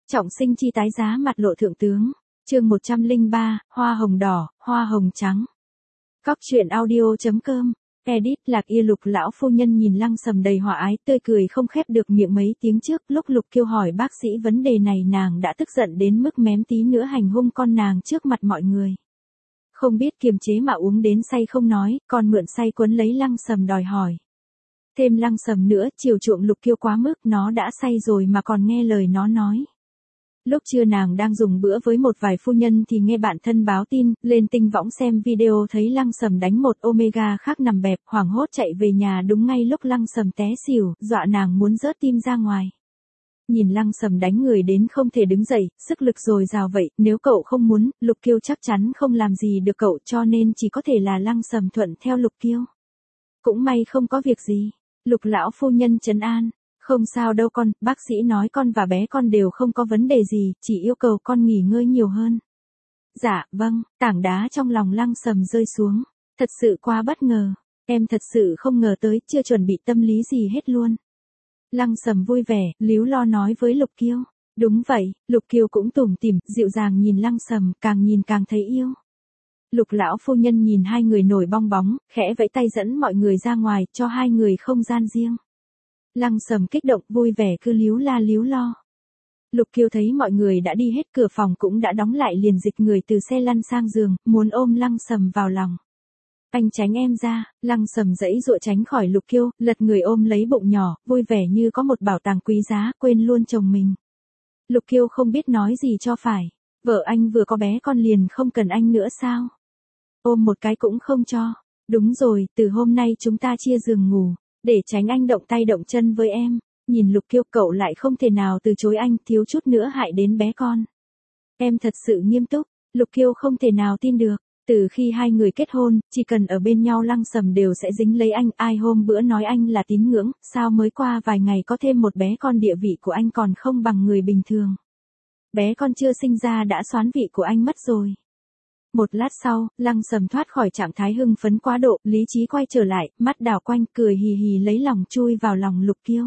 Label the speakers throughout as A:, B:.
A: Trọng sinh chi tái giá mặt lộ thượng tướng. Chương 103, hoa hồng đỏ, hoa hồng trắng. Cóc truyện audio.com. Edit Lạc Ia. Lục lão phu nhân nhìn Lăng Sầm đầy hòa ái, tươi cười không khép được miệng mấy tiếng trước. Lúc Lục Kiêu hỏi bác sĩ vấn đề này, nàng đã tức giận đến mức mém tí nữa hành hung con nàng trước mặt mọi người. Không biết kiềm chế mà uống đến say không nói, còn mượn say quấn lấy Lăng Sầm đòi hỏi. Thêm Lăng Sầm nữa, chiều chuộng Lục Kiêu quá mức, nó đã say rồi mà còn nghe lời nó nói. Lúc trưa nàng đang dùng bữa với một vài phu nhân thì nghe bạn thân báo tin, lên tinh võng xem video thấy Lăng Sầm đánh một Omega khác nằm bẹp, hoảng hốt chạy về nhà đúng ngay lúc Lăng Sầm té xỉu, dọa nàng muốn rớt tim ra ngoài. Nhìn Lăng Sầm đánh người đến không thể đứng dậy, sức lực dồi dào vậy, nếu cậu không muốn, Lục Kiêu chắc chắn không làm gì được cậu, cho nên chỉ có thể là Lăng Sầm thuận theo Lục Kiêu. Cũng may không có việc gì. Lục lão phu nhân trấn an. Không sao đâu con, bác sĩ nói con và bé con đều không có vấn đề gì, chỉ yêu cầu con nghỉ ngơi nhiều hơn. Dạ, vâng. Tảng đá trong lòng Lăng Sầm rơi xuống. Thật sự quá bất ngờ. Em thật sự không ngờ tới, chưa chuẩn bị tâm lý gì hết luôn. Lăng Sầm vui vẻ, líu lo nói với Lục Kiêu. Đúng vậy, Lục Kiêu cũng tủm tỉm, dịu dàng nhìn Lăng Sầm, càng nhìn càng thấy yêu. Lục lão phu nhân nhìn hai người nổi bong bóng, khẽ vẫy tay dẫn mọi người ra ngoài, cho hai người không gian riêng. Lăng Sầm kích động vui vẻ cứ líu la líu lo. Lục Kiêu thấy mọi người đã đi hết, cửa phòng cũng đã đóng lại, liền dịch người từ xe lăn sang giường, muốn ôm Lăng Sầm vào lòng. Anh tránh em ra. Lăng Sầm giãy giụa tránh khỏi Lục Kiêu, lật người ôm lấy bụng nhỏ, vui vẻ như có một bảo tàng quý giá, quên luôn chồng mình. Lục Kiêu không biết nói gì cho phải. Vợ anh vừa có bé con liền không cần anh nữa sao? Ôm một cái cũng không cho. Đúng rồi, từ hôm nay chúng ta chia giường ngủ, để tránh anh động tay động chân với em. Nhìn Lục Kiêu, cậu lại không thể nào từ chối anh, thiếu chút nữa hại đến bé con. Em thật sự nghiêm túc. Lục Kiêu không thể nào tin được. Từ khi hai người kết hôn, chỉ cần ở bên nhau Lăng Sầm đều sẽ dính lấy anh. Ai hôm bữa nói anh là tín ngưỡng, sao mới qua vài ngày có thêm một bé con, địa vị của anh còn không bằng người bình thường. Bé con chưa sinh ra đã soán vị của anh mất rồi. Một lát sau, Lăng Sầm thoát khỏi trạng thái hưng phấn quá độ, lý trí quay trở lại, mắt đảo quanh, cười hì hì lấy lòng chui vào lòng Lục Kiêu.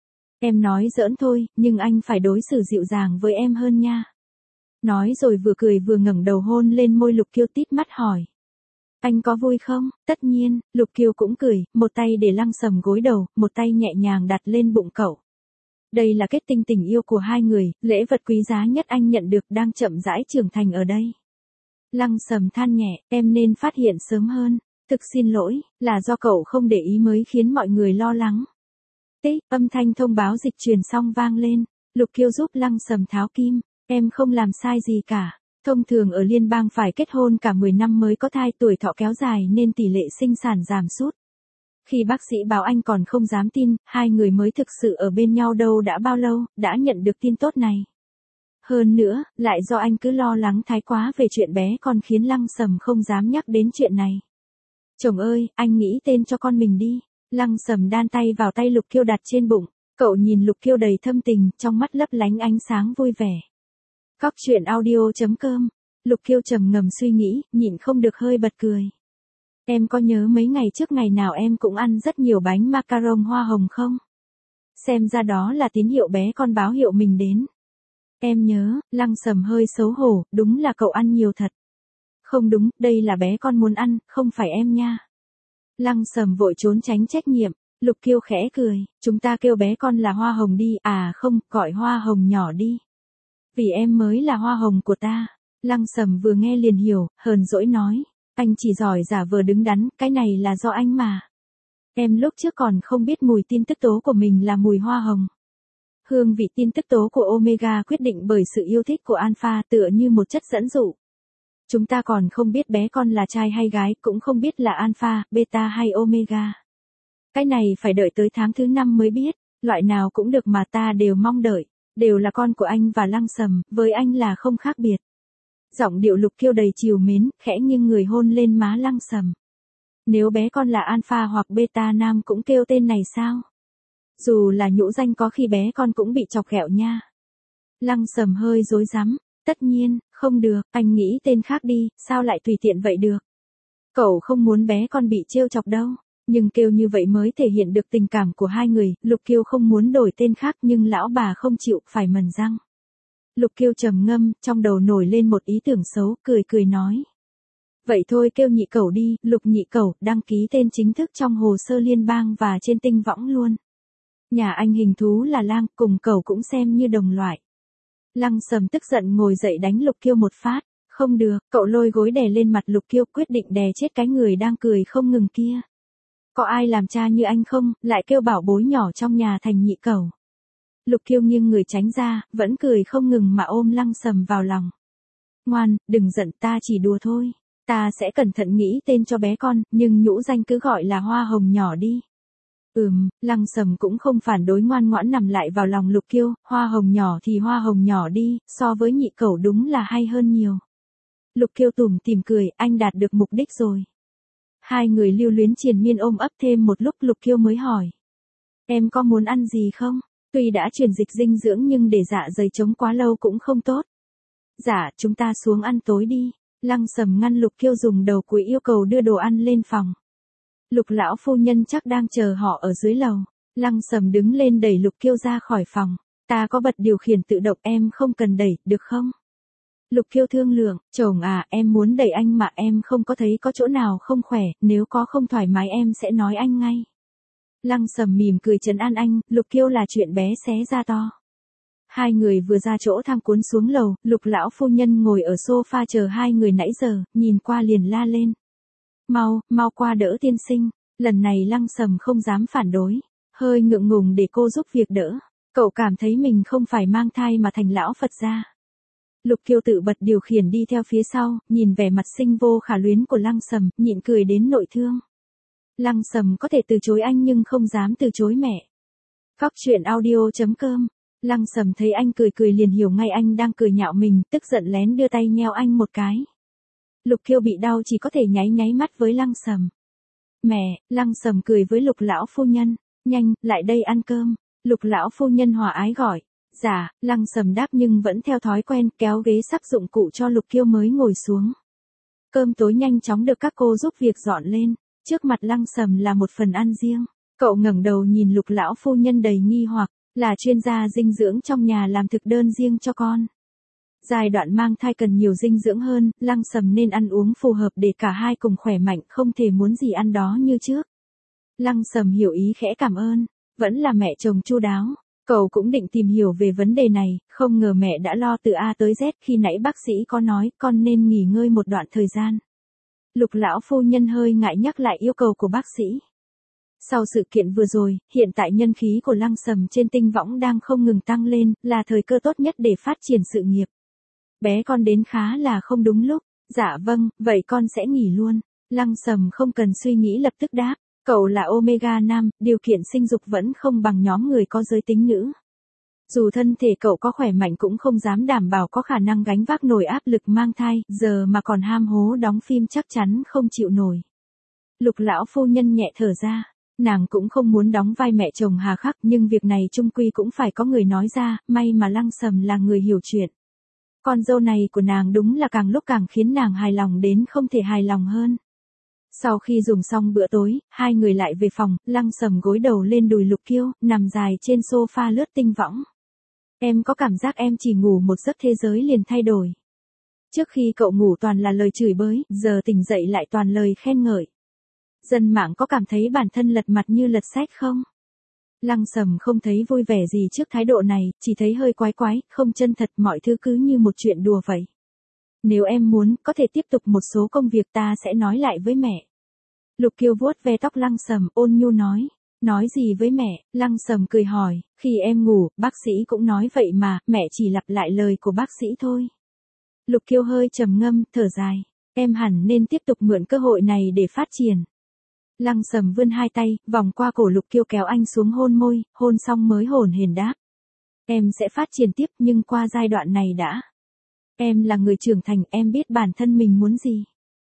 A: Em nói giỡn thôi, nhưng anh phải đối xử dịu dàng với em hơn nha. Nói rồi vừa cười vừa ngẩng đầu hôn lên môi Lục Kiêu, tít mắt hỏi. Anh có vui không? Tất nhiên. Lục Kiêu cũng cười, một tay để Lăng Sầm gối đầu, một tay nhẹ nhàng đặt lên bụng cậu. Đây là kết tinh tình yêu của hai người, lễ vật quý giá nhất anh nhận được đang chậm rãi trưởng thành ở đây. Lăng Sầm than nhẹ, em nên phát hiện sớm hơn. Thực xin lỗi, là do cậu không để ý mới khiến mọi người lo lắng. Tích, âm thanh thông báo dịch truyền xong vang lên. Lục Kiêu giúp Lăng Sầm tháo kim. Em không làm sai gì cả. Thông thường ở liên bang phải kết hôn cả 10 năm mới có thai, tuổi thọ kéo dài nên tỷ lệ sinh sản giảm sút. Khi bác sĩ báo anh còn không dám tin, hai người mới thực sự ở bên nhau đâu đã bao lâu, đã nhận được tin tốt này. Hơn nữa, lại do anh cứ lo lắng thái quá về chuyện bé con khiến Lăng Sầm không dám nhắc đến chuyện này. Chồng ơi, anh nghĩ tên cho con mình đi. Lăng Sầm đan tay vào tay Lục Kiêu đặt trên bụng. Cậu nhìn Lục Kiêu đầy thâm tình, trong mắt lấp lánh ánh sáng vui vẻ. Cóc truyện audio.com. Lục Kiêu trầm ngầm suy nghĩ, nhịn không được hơi bật cười. Em có nhớ mấy ngày trước ngày nào em cũng ăn rất nhiều bánh macaron hoa hồng không? Xem ra đó là tín hiệu bé con báo hiệu mình đến. Em nhớ. Lăng Sầm hơi xấu hổ, đúng là cậu ăn nhiều thật. Không đúng, đây là bé con muốn ăn, không phải em nha. Lăng Sầm vội trốn tránh trách nhiệm. Lục Kiêu khẽ cười, chúng ta kêu bé con là hoa hồng đi, à không, gọi hoa hồng nhỏ đi. Vì em mới là hoa hồng của ta. Lăng Sầm vừa nghe liền hiểu, hờn dỗi nói. Anh chỉ giỏi giả vờ đứng đắn, cái này là do anh mà. Em lúc trước còn không biết mùi tin tức tố của mình là mùi hoa hồng. Hương vị tin tức tố của Omega quyết định bởi sự yêu thích của Alpha, tựa như một chất dẫn dụ. Chúng ta còn không biết bé con là trai hay gái, cũng không biết là Alpha, Beta hay Omega. Cái này phải đợi tới tháng thứ 5 mới biết, loại nào cũng được mà ta đều mong đợi. Đều là con của anh và Lăng Sầm, với anh là không khác biệt. Giọng điệu Lục Kiêu đầy trìu mến, khẽ nghiêng người hôn lên má Lăng Sầm. Nếu bé con là Alpha hoặc Beta nam cũng kêu tên này sao? Dù là nhũ danh có khi bé con cũng bị chọc ghẹo nha. Lăng Sầm hơi rối rắm. Tất nhiên, không được, anh nghĩ tên khác đi, sao lại tùy tiện vậy được? Cậu không muốn bé con bị trêu chọc đâu. Nhưng kêu như vậy mới thể hiện được tình cảm của hai người. Lục Kiêu không muốn đổi tên khác nhưng lão bà không chịu, phải mần răng. Lục Kiêu trầm ngâm, trong đầu nổi lên một ý tưởng xấu, cười cười nói. Vậy thôi kêu nhị cẩu đi, Lục nhị cẩu, đăng ký tên chính thức trong hồ sơ liên bang và trên tinh võng luôn. Nhà anh hình thú là lang, cùng cẩu cũng xem như đồng loại. Lăng Sầm tức giận ngồi dậy đánh Lục Kiêu một phát. Không được, cậu lôi gối đè lên mặt Lục Kiêu, quyết định đè chết cái người đang cười không ngừng kia. Có ai làm cha như anh không, lại kêu bảo bối nhỏ trong nhà thành nhị cẩu. Lục Kiêu nghiêng người tránh ra, vẫn cười không ngừng mà ôm Lăng Sầm vào lòng. Ngoan, đừng giận, ta chỉ đùa thôi. Ta sẽ cẩn thận nghĩ tên cho bé con, nhưng nhũ danh cứ gọi là Hoa Hồng nhỏ đi. Lăng Sầm cũng không phản đối, ngoan ngoãn nằm lại vào lòng Lục Kiêu, Hoa Hồng nhỏ thì Hoa Hồng nhỏ đi, so với nhị cẩu đúng là hay hơn nhiều. Lục Kiêu tủm tỉm cười, anh đạt được mục đích rồi. Hai người lưu luyến triền miên ôm ấp thêm một lúc, Lục Kiêu mới hỏi. Em có muốn ăn gì không? Tuy đã truyền dịch dinh dưỡng nhưng để dạ dày trống quá lâu cũng không tốt. Dạ, chúng ta xuống ăn tối đi. Lăng Sầm ngăn Lục Kiêu dùng đầu cúi yêu cầu đưa đồ ăn lên phòng. Lục lão phu nhân chắc đang chờ họ ở dưới lầu. Lăng Sầm đứng lên đẩy Lục Kiêu ra khỏi phòng. Ta có bật điều khiển tự động, em không cần đẩy, được không? Lục Kiêu thương lượng, chồng à, em muốn đẩy anh mà em không có thấy có chỗ nào không khỏe, nếu có không thoải mái em sẽ nói anh ngay. Lăng Sầm mỉm cười trấn an anh, Lục Kiêu là chuyện bé xé ra to. Hai người vừa ra chỗ thang cuốn xuống lầu, Lục lão phu nhân ngồi ở sofa chờ hai người nãy giờ, nhìn qua liền la lên. Mau qua đỡ tiên sinh. Lần này Lăng Sầm không dám phản đối, hơi ngượng ngùng để cô giúp việc đỡ. Cậu cảm thấy mình không phải mang thai mà thành lão Phật gia. Lục Kiêu tự bật điều khiển đi theo phía sau, nhìn vẻ mặt sinh vô khả luyến của Lăng Sầm, nhịn cười đến nội thương. Lăng Sầm có thể từ chối anh nhưng không dám từ chối mẹ. Cóc truyện audio.com. Lăng Sầm thấy anh cười liền hiểu ngay anh đang cười nhạo mình, tức giận lén đưa tay nheo anh một cái. Lục Kiêu bị đau chỉ có thể nháy mắt với Lăng Sầm. Mẹ, Lăng Sầm cười với Lục lão phu nhân. Nhanh, lại đây ăn cơm. Lục lão phu nhân hòa ái gọi. Dạ, Lăng Sầm đáp nhưng vẫn theo thói quen kéo ghế sắc dụng cụ cho Lục Kiêu mới ngồi xuống. Cơm tối nhanh chóng được các cô giúp việc dọn lên. Trước mặt Lăng Sầm là một phần ăn riêng. Cậu ngẩng đầu nhìn Lục lão phu nhân đầy nghi hoặc, là chuyên gia dinh dưỡng trong nhà làm thực đơn riêng cho con. Giai đoạn mang thai cần nhiều dinh dưỡng hơn, Lăng Sầm nên ăn uống phù hợp để cả hai cùng khỏe mạnh, không thể muốn gì ăn đó như trước. Lăng Sầm hiểu ý khẽ cảm ơn, vẫn là mẹ chồng chu đáo. Cậu cũng định tìm hiểu về vấn đề này, không ngờ mẹ đã lo từ A tới Z, khi nãy bác sĩ có nói con nên nghỉ ngơi một đoạn thời gian. Lục lão phu nhân hơi ngại nhắc lại yêu cầu của bác sĩ. Sau sự kiện vừa rồi, hiện tại nhân khí của Lăng Sầm trên tinh võng đang không ngừng tăng lên, là thời cơ tốt nhất để phát triển sự nghiệp. Bé con đến khá là không đúng lúc. Dạ vâng, vậy con sẽ nghỉ luôn. Lăng Sầm không cần suy nghĩ lập tức đáp. Cậu là Omega nam, điều kiện sinh dục vẫn không bằng nhóm người có giới tính nữ. Dù thân thể cậu có khỏe mạnh cũng không dám đảm bảo có khả năng gánh vác nổi áp lực mang thai, giờ mà còn ham hố đóng phim chắc chắn không chịu nổi. Lục lão phu nhân nhẹ thở ra. Nàng cũng không muốn đóng vai mẹ chồng hà khắc, nhưng việc này chung quy cũng phải có người nói ra, may mà Lăng Sầm là người hiểu chuyện. Con dâu này của nàng đúng là càng lúc càng khiến nàng hài lòng đến không thể hài lòng hơn. Sau khi dùng xong bữa tối, hai người lại về phòng, Lăng Sầm gối đầu lên đùi Lục Kiêu, nằm dài trên sofa lướt tinh võng. Em có cảm giác em chỉ ngủ một giấc thế giới liền thay đổi. Trước khi cậu ngủ toàn là lời chửi bới, giờ tỉnh dậy lại toàn lời khen ngợi. Dân mạng có cảm thấy bản thân lật mặt như lật sách không? Lăng Sầm không thấy vui vẻ gì trước thái độ này, chỉ thấy hơi quái, không chân thật, mọi thứ cứ như một chuyện đùa vậy. Nếu em muốn, có thể tiếp tục một số công việc, ta sẽ nói lại với mẹ. Lục Kiêu vuốt ve tóc Lăng Sầm, ôn nhu nói. Nói gì với mẹ? Lăng Sầm cười hỏi, khi em ngủ, bác sĩ cũng nói vậy mà, mẹ chỉ lặp lại lời của bác sĩ thôi. Lục Kiêu hơi trầm ngâm, thở dài. Em hẳn nên tiếp tục mượn cơ hội này để phát triển. Lăng Sầm vươn hai tay, vòng qua cổ Lục Kiêu kéo anh xuống hôn môi, hôn xong mới hổn hển đáp. Em sẽ phát triển tiếp nhưng qua giai đoạn này đã. Em là người trưởng thành, em biết bản thân mình muốn gì.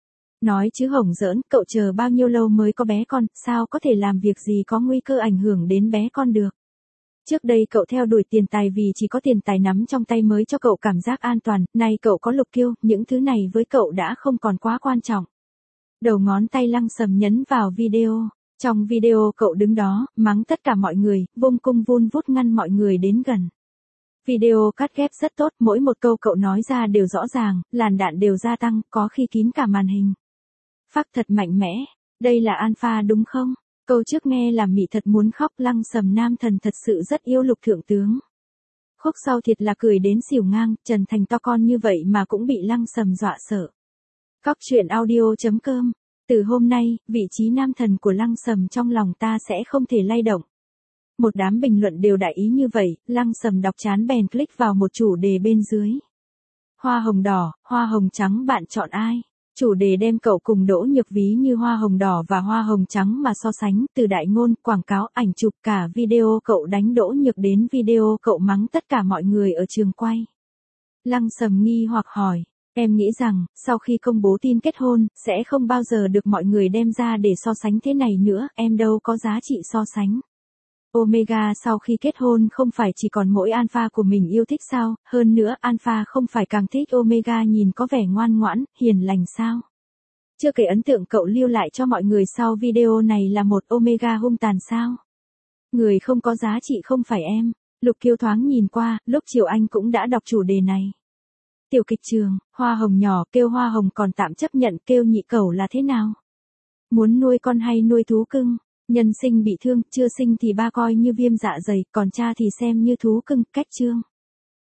A: Nói chứ hổng giỡn, cậu chờ bao nhiêu lâu mới có bé con, sao có thể làm việc gì có nguy cơ ảnh hưởng đến bé con được. Trước đây cậu theo đuổi tiền tài vì chỉ có tiền tài nắm trong tay mới cho cậu cảm giác an toàn, nay cậu có Lục Kiêu, những thứ này với cậu đã không còn quá quan trọng. Đầu ngón tay Lăng Sầm nhấn vào video. Trong video cậu đứng đó, mắng tất cả mọi người, vung cung vun vút ngăn mọi người đến gần. Video cắt ghép rất tốt, mỗi một câu cậu nói ra đều rõ ràng, làn đạn đều gia tăng, có khi kín cả màn hình. Phác thật mạnh mẽ, đây là alpha đúng không? Câu trước nghe làm mị thật muốn khóc, Lăng Sầm nam thần thật sự rất yêu Lục thượng tướng. Khúc sau thiệt là cười đến xỉu ngang, Trần Thành to con như vậy mà cũng bị Lăng Sầm dọa sợ. Cóc truyện audio.com. Từ hôm nay, vị trí nam thần của Lăng Sầm trong lòng ta sẽ không thể lay động. Một đám bình luận đều đại ý như vậy, Lăng Sầm đọc chán bèn click vào một chủ đề bên dưới. Hoa hồng đỏ, hoa hồng trắng bạn chọn ai? Chủ đề đem cậu cùng Đỗ Nhược ví như hoa hồng đỏ và hoa hồng trắng mà so sánh, từ đại ngôn, quảng cáo, ảnh chụp cả video cậu đánh Đỗ Nhược đến video cậu mắng tất cả mọi người ở trường quay. Lăng Sầm nghi hoặc hỏi, em nghĩ rằng, sau khi công bố tin kết hôn, sẽ không bao giờ được mọi người đem ra để so sánh thế này nữa, em đâu có giá trị so sánh. Omega sau khi kết hôn không phải chỉ còn mỗi alpha của mình yêu thích sao, hơn nữa alpha không phải càng thích Omega nhìn có vẻ ngoan ngoãn, hiền lành sao. Chưa kể ấn tượng cậu lưu lại cho mọi người sau video này là một Omega hung tàn sao. Người không có giá trị không phải em. Lục Kiêu thoáng nhìn qua, lúc chiều anh cũng đã đọc chủ đề này. Tiểu kịch trường, hoa hồng nhỏ kêu hoa hồng còn tạm chấp nhận, kêu nhị cẩu là thế nào? Muốn nuôi con hay nuôi thú cưng? Nhân sinh bị thương, chưa sinh thì ba coi như viêm dạ dày, còn cha thì xem như thú cưng, cách chương.